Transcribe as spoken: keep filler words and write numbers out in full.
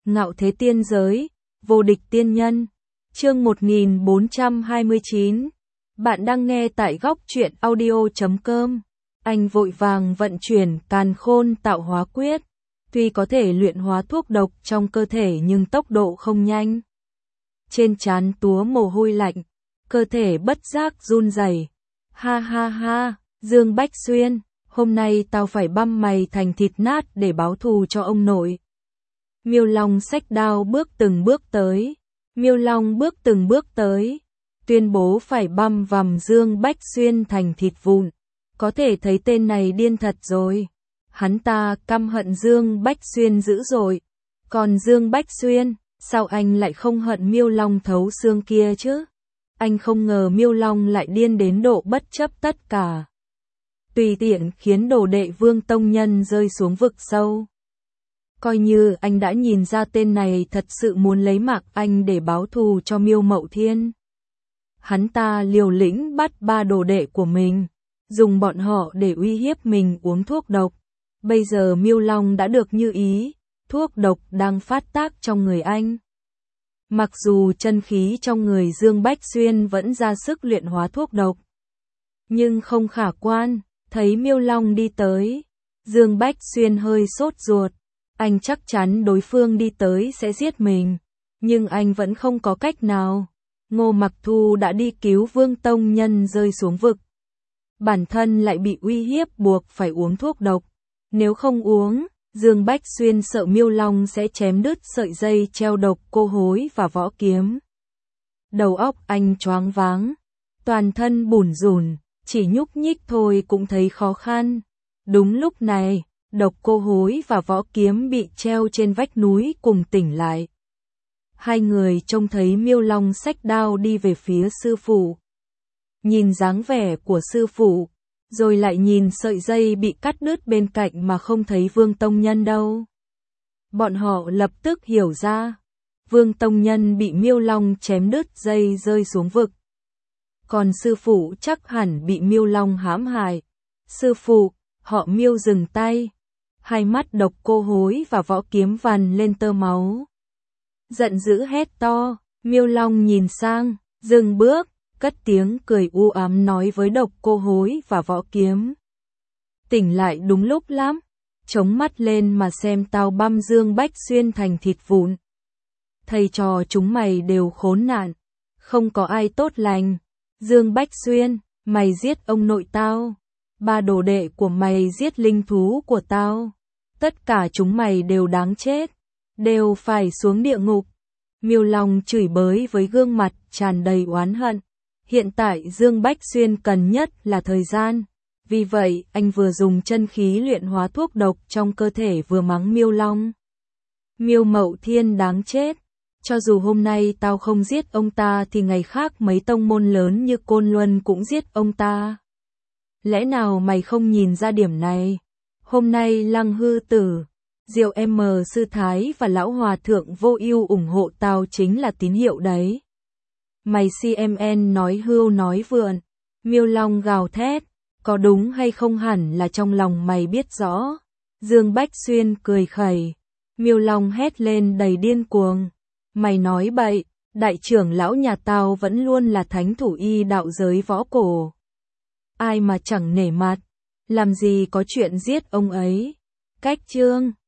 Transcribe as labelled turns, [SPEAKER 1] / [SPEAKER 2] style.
[SPEAKER 1] Ngạo thế tiên giới, vô địch tiên nhân. Chương một nghìn bốn trăm hai mươi chín. Bạn đang nghe tại góc truyện audio chấm com. Anh vội vàng vận chuyển Càn Khôn Tạo Hóa Quyết. Tuy có thể luyện hóa thuốc độc trong cơ thể nhưng tốc độ không nhanh. Trên trán túa mồ hôi lạnh, cơ thể bất giác run rẩy. Ha ha ha, Dương Bách Xuyên, hôm nay tao phải băm mày thành thịt nát để báo thù cho ông nội. Miêu Long xách đao bước từng bước tới. Miêu Long bước từng bước tới, tuyên bố phải băm vằm Dương Bách Xuyên thành thịt vụn. Có thể thấy tên này điên thật rồi. Hắn ta căm hận Dương Bách Xuyên dữ dội. Còn Dương Bách Xuyên, sao anh lại không hận Miêu Long thấu xương kia chứ? Anh không ngờ Miêu Long lại điên đến độ bất chấp tất cả. Tùy tiện khiến đồ đệ Vương Tông Nhân rơi xuống vực sâu. Coi như anh đã nhìn ra tên này thật sự muốn lấy mạng anh để báo thù cho Miêu Mậu Thiên. Hắn ta liều lĩnh bắt ba đồ đệ của mình, dùng bọn họ để uy hiếp mình uống thuốc độc. Bây giờ Miêu Long đã được như ý, thuốc độc đang phát tác trong người anh. Mặc dù chân khí trong người Dương Bách Xuyên vẫn ra sức luyện hóa thuốc độc, nhưng không khả quan. Thấy Miêu Long đi tới, Dương Bách Xuyên hơi sốt ruột. Anh chắc chắn đối phương đi tới sẽ giết mình, nhưng anh vẫn không có cách nào. Ngô Mặc Thu đã đi cứu Vương Tông Nhân rơi xuống vực. Bản thân lại bị uy hiếp buộc phải uống thuốc độc. Nếu không uống, Dương Bách Xuyên sợ Miêu Long sẽ chém đứt sợi dây treo độc cô hối và võ kiếm. Đầu óc anh choáng váng, toàn thân bủn rủn, chỉ nhúc nhích thôi cũng thấy khó khăn. Đúng lúc này, Độc Cô Hối và Võ Kiếm bị treo trên vách núi cùng tỉnh lại. Hai người trông thấy Miêu Long xách đao đi về phía sư phụ. Nhìn dáng vẻ của sư phụ, rồi lại nhìn sợi dây bị cắt đứt bên cạnh mà không thấy Vương Tông Nhân đâu. Bọn họ lập tức hiểu ra, Vương Tông Nhân bị Miêu Long chém đứt dây rơi xuống vực. Còn sư phụ chắc hẳn bị Miêu Long hãm hại. Sư phụ, họ Miêu dừng tay. Hai mắt Độc Cô Hối và Võ Kiếm vằn lên tơ máu. Giận dữ hét to, Miêu Long nhìn sang, dừng bước, cất tiếng cười u ám nói với Độc Cô Hối và Võ Kiếm. Tỉnh lại đúng lúc lắm, chống mắt lên mà xem tao băm Dương Bách Xuyên thành thịt vụn. Thầy trò chúng mày đều khốn nạn, không có ai tốt lành. Dương Bách Xuyên, mày giết ông nội tao. Ba đồ đệ của mày giết linh thú của tao. Tất cả chúng mày đều đáng chết, đều phải xuống địa ngục. Miêu Long chửi bới với gương mặt tràn đầy oán hận. Hiện tại Dương Bách Xuyên cần nhất là thời gian. Vì vậy, anh vừa dùng chân khí luyện hóa thuốc độc trong cơ thể vừa mắng Miêu Long. Miêu Mậu Thiên đáng chết. Cho dù hôm nay tao không giết ông ta thì ngày khác mấy tông môn lớn như Côn Luân cũng giết ông ta. Lẽ nào mày không nhìn ra điểm này? Hôm nay Lăng Hư Tử, Diệu M Sư Thái và Lão Hòa Thượng Vô Ưu ủng hộ tao chính là tín hiệu đấy. Mày xê em en nói hưu nói vượn. Miêu Long gào thét, có đúng hay không hẳn là trong lòng mày biết rõ. Dương Bách Xuyên cười khẩy. Miêu Long hét lên đầy điên cuồng. Mày nói bậy, đại trưởng lão nhà tao vẫn luôn là thánh thủ y đạo giới võ cổ. Ai mà chẳng nể mặt, làm gì có chuyện giết ông ấy. Cách chương